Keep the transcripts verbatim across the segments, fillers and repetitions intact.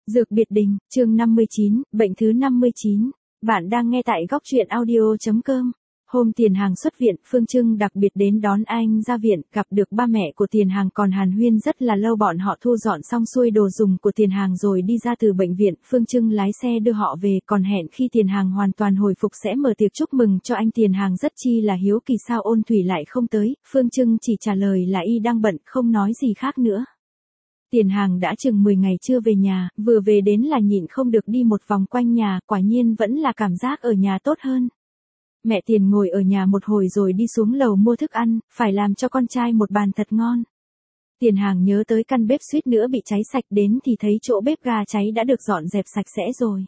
Dược biệt đình, chương năm mươi chín, bệnh thứ năm mươi chín. Bạn đang nghe tại góc truyện audio chấm com. Hôm Tiền Hàng xuất viện, Phương Trưng đặc biệt đến đón anh ra viện, gặp được ba mẹ của Tiền Hàng còn hàn huyên rất là lâu. Bọn họ thu dọn xong xuôi đồ dùng của Tiền Hàng rồi đi ra từ bệnh viện. Phương Trưng lái xe đưa họ về, còn hẹn khi Tiền Hàng hoàn toàn hồi phục sẽ mở tiệc chúc mừng cho anh. Tiền Hàng rất chi là hiếu kỳ sao Ôn Thủy lại không tới, Phương Trưng chỉ trả lời là y đang bận, không nói gì khác nữa. Tiền Hàng đã chừng mười ngày chưa về nhà, vừa về đến là nhịn không được đi một vòng quanh nhà, quả nhiên vẫn là cảm giác ở nhà tốt hơn. Mẹ Tiền ngồi ở nhà một hồi rồi đi xuống lầu mua thức ăn, phải làm cho con trai một bàn thật ngon. Tiền Hàng nhớ tới căn bếp suýt nữa bị cháy sạch, đến thì thấy chỗ bếp ga cháy đã được dọn dẹp sạch sẽ rồi.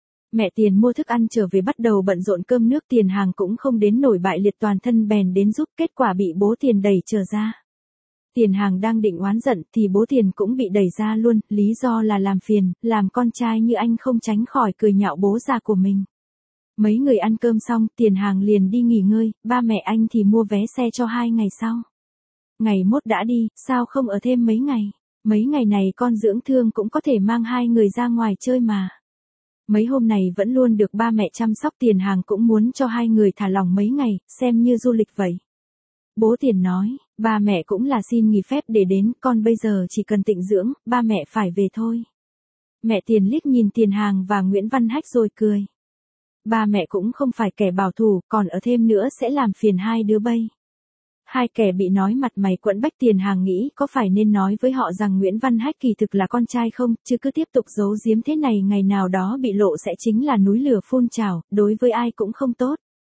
Mẹ Tiền mua thức ăn trở về bắt đầu bận rộn cơm nước. Tiền Hàng cũng không đến nổi bại liệt toàn thân bèn đến giúp, kết quả bị bố Tiền đẩy trở ra. Tiền Hàng đang định oán giận thì bố Tiền cũng bị đẩy ra luôn, lý do là làm phiền, làm con trai như anh không tránh khỏi cười nhạo bố già của mình. Mấy người ăn cơm xong, Tiền Hàng liền đi nghỉ ngơi, ba mẹ anh thì mua vé xe cho hai ngày sau. Ngày mốt đã đi, sao không ở thêm mấy ngày? Mấy ngày này con dưỡng thương cũng có thể mang hai người ra ngoài chơi mà. Mấy hôm này vẫn luôn được ba mẹ chăm sóc, Tiền Hàng cũng muốn cho hai người thả lỏng mấy ngày, xem như du lịch vậy. Bố Tiền nói, ba mẹ cũng là xin nghỉ phép để đến, con bây giờ chỉ cần tịnh dưỡng, ba mẹ phải về thôi. Mẹ Tiền liếc nhìn Tiền Hàng và Nguyễn Văn Hách rồi cười. Ba mẹ cũng không phải kẻ bảo thủ, còn ở thêm nữa sẽ làm phiền hai đứa bây. Hai kẻ bị nói mặt mày quẫn bách. Tiền Hàng nghĩ có phải nên nói với họ rằng Nguyễn Văn Hách kỳ thực là con trai không, chứ cứ tiếp tục giấu giếm thế này ngày nào đó bị lộ sẽ chính là núi lửa phun trào, đối với ai cũng không tốt.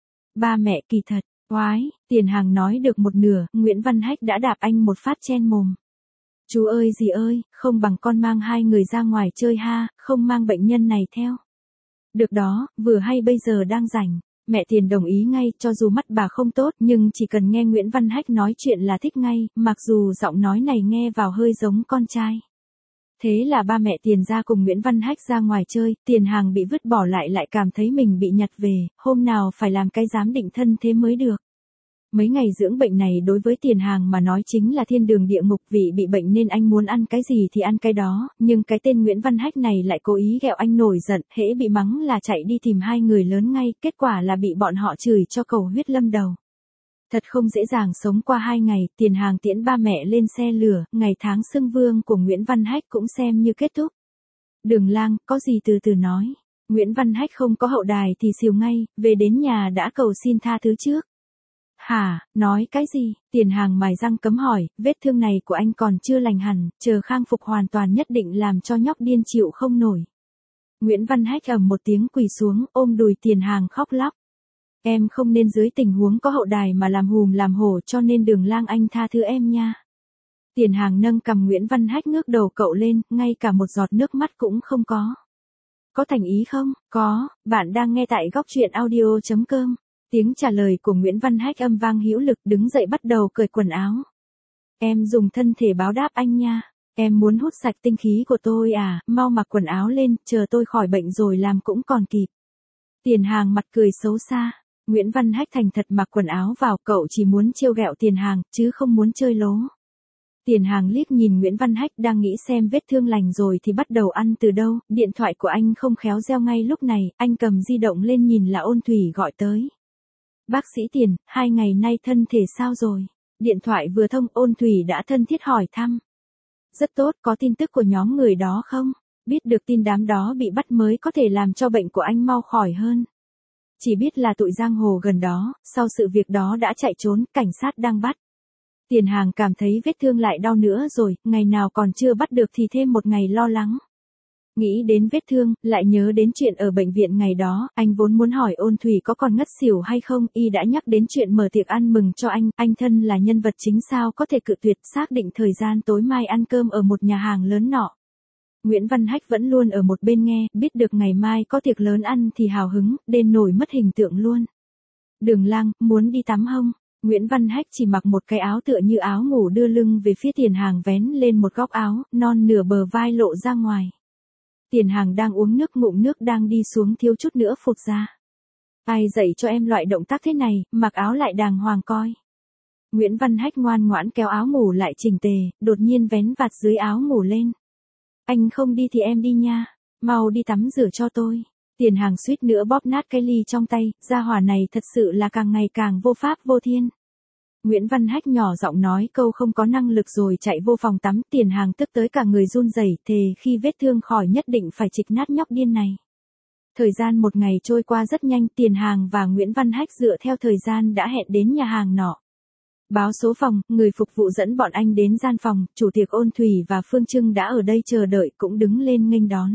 Ba mẹ kỳ thật. Oái, Tiền Hàng nói được một nửa, Nguyễn Văn Hách đã đạp anh một phát chen mồm. Chú ơi dì ơi, không bằng con mang hai người ra ngoài chơi ha, không mang bệnh nhân này theo. Được đó, vừa hay bây giờ đang rảnh. Mẹ Tiền đồng ý ngay, cho dù mắt bà không tốt, nhưng chỉ cần nghe Nguyễn Văn Hách nói chuyện là thích ngay, mặc dù giọng nói này nghe vào hơi giống con trai. Thế là ba mẹ Tiền ra cùng Nguyễn Văn Hách ra ngoài chơi, Tiền Hàng bị vứt bỏ lại lại cảm thấy mình bị nhặt về, hôm nào phải làm cái giám định thân thế mới được. Mấy ngày dưỡng bệnh này đối với Tiền Hàng mà nói chính là thiên đường địa ngục, vì bị bệnh nên anh muốn ăn cái gì thì ăn cái đó, nhưng cái tên Nguyễn Văn Hách này lại cố ý ghẹo anh nổi giận, hễ bị mắng là chạy đi tìm hai người lớn ngay, kết quả là bị bọn họ chửi cho cầu huyết lâm đầu. Thật không dễ dàng sống qua hai ngày, Tiền Hàng tiễn ba mẹ lên xe lửa, ngày tháng xưng vương của Nguyễn Văn Hách cũng xem như kết thúc. Đường lang, có gì từ từ nói. Nguyễn Văn Hách không có hậu đài thì xìu ngay, về đến nhà đã cầu xin tha thứ trước. Hả, nói cái gì? Tiền Hàng mài răng cấm hỏi, vết thương này của anh còn chưa lành hẳn, chờ khang phục hoàn toàn nhất định làm cho nhóc điên chịu không nổi. Nguyễn Văn Hách ầm một tiếng quỳ xuống, ôm đùi Tiền Hàng khóc lóc. Em không nên dưới tình huống có hậu đài mà làm hùm làm hổ, cho nên Đường lang anh tha thứ em nha. Tiền Hàng nâng cằm Nguyễn Văn Hách ngước đầu cậu lên, ngay cả một giọt nước mắt cũng không có. Có thành ý không? Có, bạn đang nghe tại góc truyện audio chấm com. Tiếng trả lời của Nguyễn Văn Hách âm vang hữu lực, đứng dậy bắt đầu cởi quần áo. Em dùng thân thể báo đáp anh nha. Em muốn hút sạch tinh khí của tôi à, mau mặc quần áo lên, chờ tôi khỏi bệnh rồi làm cũng còn kịp. Tiền Hàng mặt cười xấu xa. Nguyễn Văn Hách thành thật mặc quần áo vào, cậu chỉ muốn trêu ghẹo Tiền Hàng, chứ không muốn chơi lố. Tiền Hàng liếc nhìn Nguyễn Văn Hách đang nghĩ xem vết thương lành rồi thì bắt đầu ăn từ đâu, điện thoại của anh không khéo reo ngay lúc này, anh cầm di động lên nhìn là Ôn Thủy gọi tới. Bác sĩ Tiền, hai ngày nay thân thể sao rồi? Điện thoại vừa thông, Ôn Thủy đã thân thiết hỏi thăm. Rất tốt, có tin tức của nhóm người đó không? Biết được tin đám đó bị bắt mới có thể làm cho bệnh của anh mau khỏi hơn. Chỉ biết là tụi giang hồ gần đó, sau sự việc đó đã chạy trốn, cảnh sát đang bắt. Tiền Hàng cảm thấy vết thương lại đau nữa rồi, ngày nào còn chưa bắt được thì thêm một ngày lo lắng. Nghĩ đến vết thương, lại nhớ đến chuyện ở bệnh viện ngày đó, anh vốn muốn hỏi Ôn Thủy có còn ngất xỉu hay không, y đã nhắc đến chuyện mở tiệc ăn mừng cho anh, anh thân là nhân vật chính sao có thể cự tuyệt, xác định thời gian tối mai ăn cơm ở một nhà hàng lớn nọ. Nguyễn Văn Hách vẫn luôn ở một bên nghe, biết được ngày mai có tiệc lớn ăn thì hào hứng, đến nổi mất hình tượng luôn. Đường lang, muốn đi tắm không? Nguyễn Văn Hách chỉ mặc một cái áo tựa như áo ngủ đưa lưng về phía Tiền Hàng vén lên một góc áo, non nửa bờ vai lộ ra ngoài. Tiền Hàng đang uống nước, ngụm nước đang đi xuống thiếu chút nữa phụt ra. Ai dạy cho em loại động tác thế này, mặc áo lại đàng hoàng coi. Nguyễn Văn Hách ngoan ngoãn kéo áo ngủ lại chỉnh tề, đột nhiên vén vạt dưới áo ngủ lên. Anh không đi thì em đi nha. Mau đi tắm rửa cho tôi. Tiền Hàng suýt nữa bóp nát cái ly trong tay, gia hỏa này thật sự là càng ngày càng vô pháp vô thiên. Nguyễn Văn Hách nhỏ giọng nói câu không có năng lực rồi chạy vô phòng tắm. Tiền Hàng tức tới cả người run rẩy, thề khi vết thương khỏi nhất định phải trịch nát nhóc điên này. Thời gian một ngày trôi qua rất nhanh, Tiền Hàng và Nguyễn Văn Hách dựa theo thời gian đã hẹn đến nhà hàng nọ. Báo số phòng, người phục vụ dẫn bọn anh đến gian phòng, chủ tiệc Ôn Thủy và Phương Trưng đã ở đây chờ đợi cũng đứng lên nghênh đón.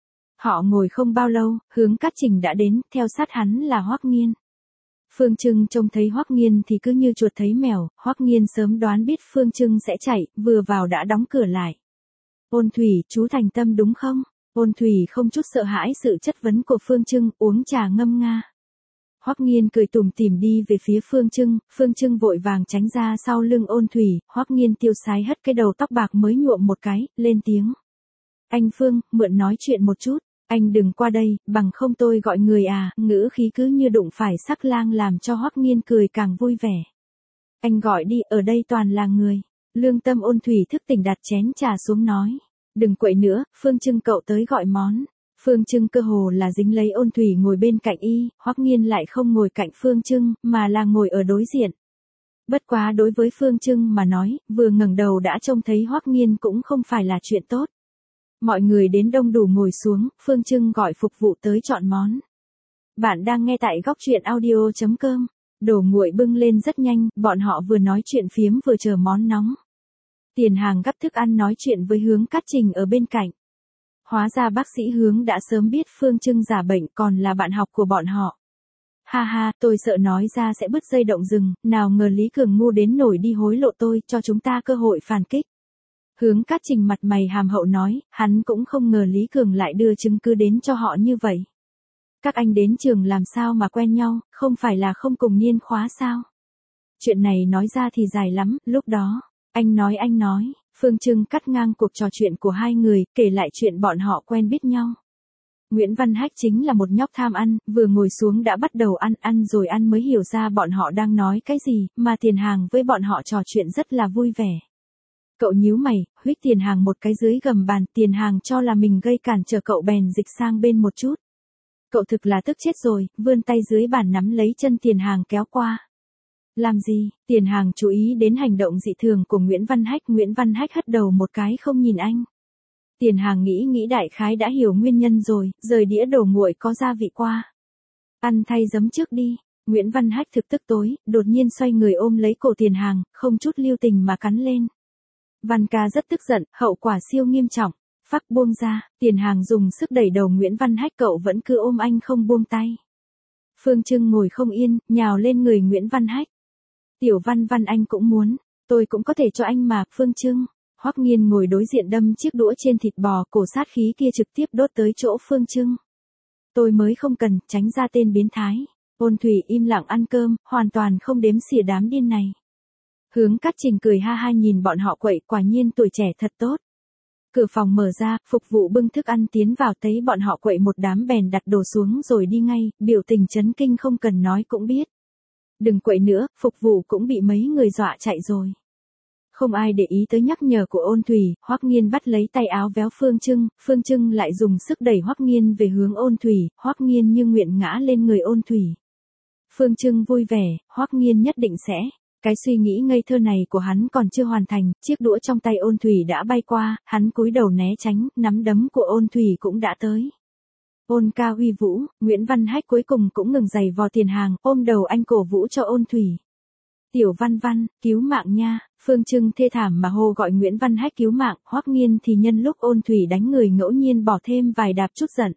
Họ ngồi không bao lâu, Hướng Cát Trình đã đến, theo sát hắn là Hoắc Nghiên. Phương Trưng trông thấy Hoắc Nghiên thì cứ như chuột thấy mèo, Hoắc Nghiên sớm đoán biết Phương Trưng sẽ chạy, vừa vào đã đóng cửa lại. Ôn Thủy, chú thành tâm đúng không? Ôn Thủy không chút sợ hãi sự chất vấn của Phương Trưng, uống trà ngâm nga. Hoắc Nghiên cười tủm tỉm đi về phía Phương Trưng, Phương Trưng vội vàng tránh ra sau lưng Ôn Thủy, Hoắc Nghiên tiêu sái hất cái đầu tóc bạc mới nhuộm một cái, lên tiếng. Anh Phương, mượn nói chuyện một chút, anh đừng qua đây, bằng không tôi gọi người à, ngữ khí cứ như đụng phải sắc lang làm cho Hoắc Nghiên cười càng vui vẻ. Anh gọi đi, ở đây toàn là người. Lương tâm Ôn Thủy thức tỉnh đặt chén trà xuống nói. Đừng quậy nữa, Phương Trưng cậu tới gọi món. Phương Trưng cơ hồ là dính lấy Ôn Thủy ngồi bên cạnh y, Hoắc Nghiên lại không ngồi cạnh Phương Trưng, mà là ngồi ở đối diện. Bất quá đối với Phương Trưng mà nói, vừa ngẩng đầu đã trông thấy Hoắc Nghiên cũng không phải là chuyện tốt. Mọi người đến đông đủ ngồi xuống, Phương Trưng gọi phục vụ tới chọn món. Bạn đang nghe tại góc truyện audio chấm com. Đồ nguội bưng lên rất nhanh, bọn họ vừa nói chuyện phiếm vừa chờ món nóng. Tiền Hàng gắp thức ăn nói chuyện với Hướng Cát Trình ở bên cạnh. Hóa ra bác sĩ Hướng đã sớm biết Phương Trưng giả bệnh còn là bạn học của bọn họ. Ha ha, tôi sợ nói ra sẽ bứt dây động rừng, nào ngờ Lý Cường ngu đến nổi đi hối lộ tôi, cho chúng ta cơ hội phản kích. Hướng Cát Trình mặt mày hàm hậu nói, hắn cũng không ngờ Lý Cường lại đưa chứng cứ đến cho họ như vậy. Các anh đến trường làm sao mà quen nhau, không phải là không cùng niên khóa sao? Chuyện này nói ra thì dài lắm, lúc đó, anh nói anh nói, Phương Trưng cắt ngang cuộc trò chuyện của hai người, kể lại chuyện bọn họ quen biết nhau. Nguyễn Văn Hách chính là một nhóc tham ăn, vừa ngồi xuống đã bắt đầu ăn, ăn rồi ăn mới hiểu ra bọn họ đang nói cái gì, mà Tiền Hàng với bọn họ trò chuyện rất là vui vẻ. Cậu nhíu mày, huých Tiền Hàng một cái dưới gầm bàn, Tiền Hàng cho là mình gây cản trở cậu bèn dịch sang bên một chút. Cậu thực là tức chết rồi, vươn tay dưới bàn nắm lấy chân Tiền Hàng kéo qua. Làm gì? Tiền Hàng chú ý đến hành động dị thường của Nguyễn Văn Hách, Nguyễn Văn Hách hất đầu một cái không nhìn anh. Tiền Hàng nghĩ nghĩ đại khái đã hiểu nguyên nhân rồi, rời đĩa đồ nguội có gia vị qua. Ăn thay giấm trước đi. Nguyễn Văn Hách thực tức tối, đột nhiên xoay người ôm lấy cổ Tiền Hàng, không chút lưu tình mà cắn lên. Văn ca rất tức giận, hậu quả siêu nghiêm trọng. Phắc buông ra, Tiền Hàng dùng sức đẩy đầu Nguyễn Văn Hách, cậu vẫn cứ ôm anh không buông tay. Phương Trưng ngồi không yên, nhào lên người Nguyễn Văn Hách. Tiểu Văn Văn anh cũng muốn, tôi cũng có thể cho anh mà, Phương Trưng. Hoắc Nghiên ngồi đối diện đâm chiếc đũa trên thịt bò, cổ sát khí kia trực tiếp đốt tới chỗ Phương Trưng. Tôi mới không cần, tránh ra tên biến thái. Ôn Thủy im lặng ăn cơm, hoàn toàn không đếm xỉa đám điên này. Hướng Cát Trình cười ha ha nhìn bọn họ quậy, quả nhiên tuổi trẻ thật tốt. Cửa phòng mở ra, phục vụ bưng thức ăn tiến vào, thấy bọn họ quậy một đám bèn đặt đồ xuống rồi đi ngay, biểu tình chấn kinh không cần nói cũng biết. Đừng quậy nữa, phục vụ cũng bị mấy người dọa chạy rồi. Không ai để ý tới nhắc nhở của Ôn Thủy, Hoắc Nghiên bắt lấy tay áo véo Phương Trưng, Phương Trưng lại dùng sức đẩy Hoắc Nghiên về hướng Ôn Thủy, Hoắc Nghiên như nguyện ngã lên người Ôn Thủy. Phương Trưng vui vẻ, Hoắc Nghiên nhất định sẽ. Cái suy nghĩ ngây thơ này của hắn còn chưa hoàn thành, chiếc đũa trong tay Ôn Thủy đã bay qua, hắn cúi đầu né tránh, nắm đấm của Ôn Thủy cũng đã tới. Ôn ca uy vũ, Nguyễn Văn Hách cuối cùng cũng ngừng giày vò Tiền Hàng, ôm đầu anh cổ vũ cho Ôn Thủy. Tiểu Văn Văn, cứu mạng nha, Phương Trưng thê thảm mà hô gọi Nguyễn Văn Hách cứu mạng, Hoắc Nghiên thì nhân lúc Ôn Thủy đánh người ngẫu nhiên bỏ thêm vài đạp chút giận.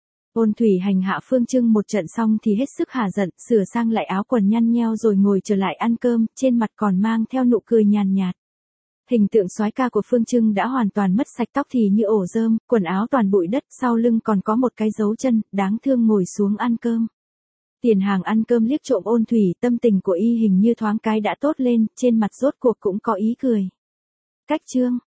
Ôn Thủy hành hạ Phương Trưng một trận xong thì hết sức hả giận, sửa sang lại áo quần nhăn nheo rồi ngồi trở lại ăn cơm, trên mặt còn mang theo nụ cười nhàn nhạt. Hình tượng soái ca của Phương Trưng đã hoàn toàn mất sạch, tóc thì như ổ rơm, quần áo toàn bụi đất, sau lưng còn có một cái dấu chân, đáng thương ngồi xuống ăn cơm. Tiền Hàng ăn cơm liếc trộm Ôn Thủy, tâm tình của y hình như thoáng cái đã tốt lên, trên mặt rốt cuộc cũng có ý cười. Cách chương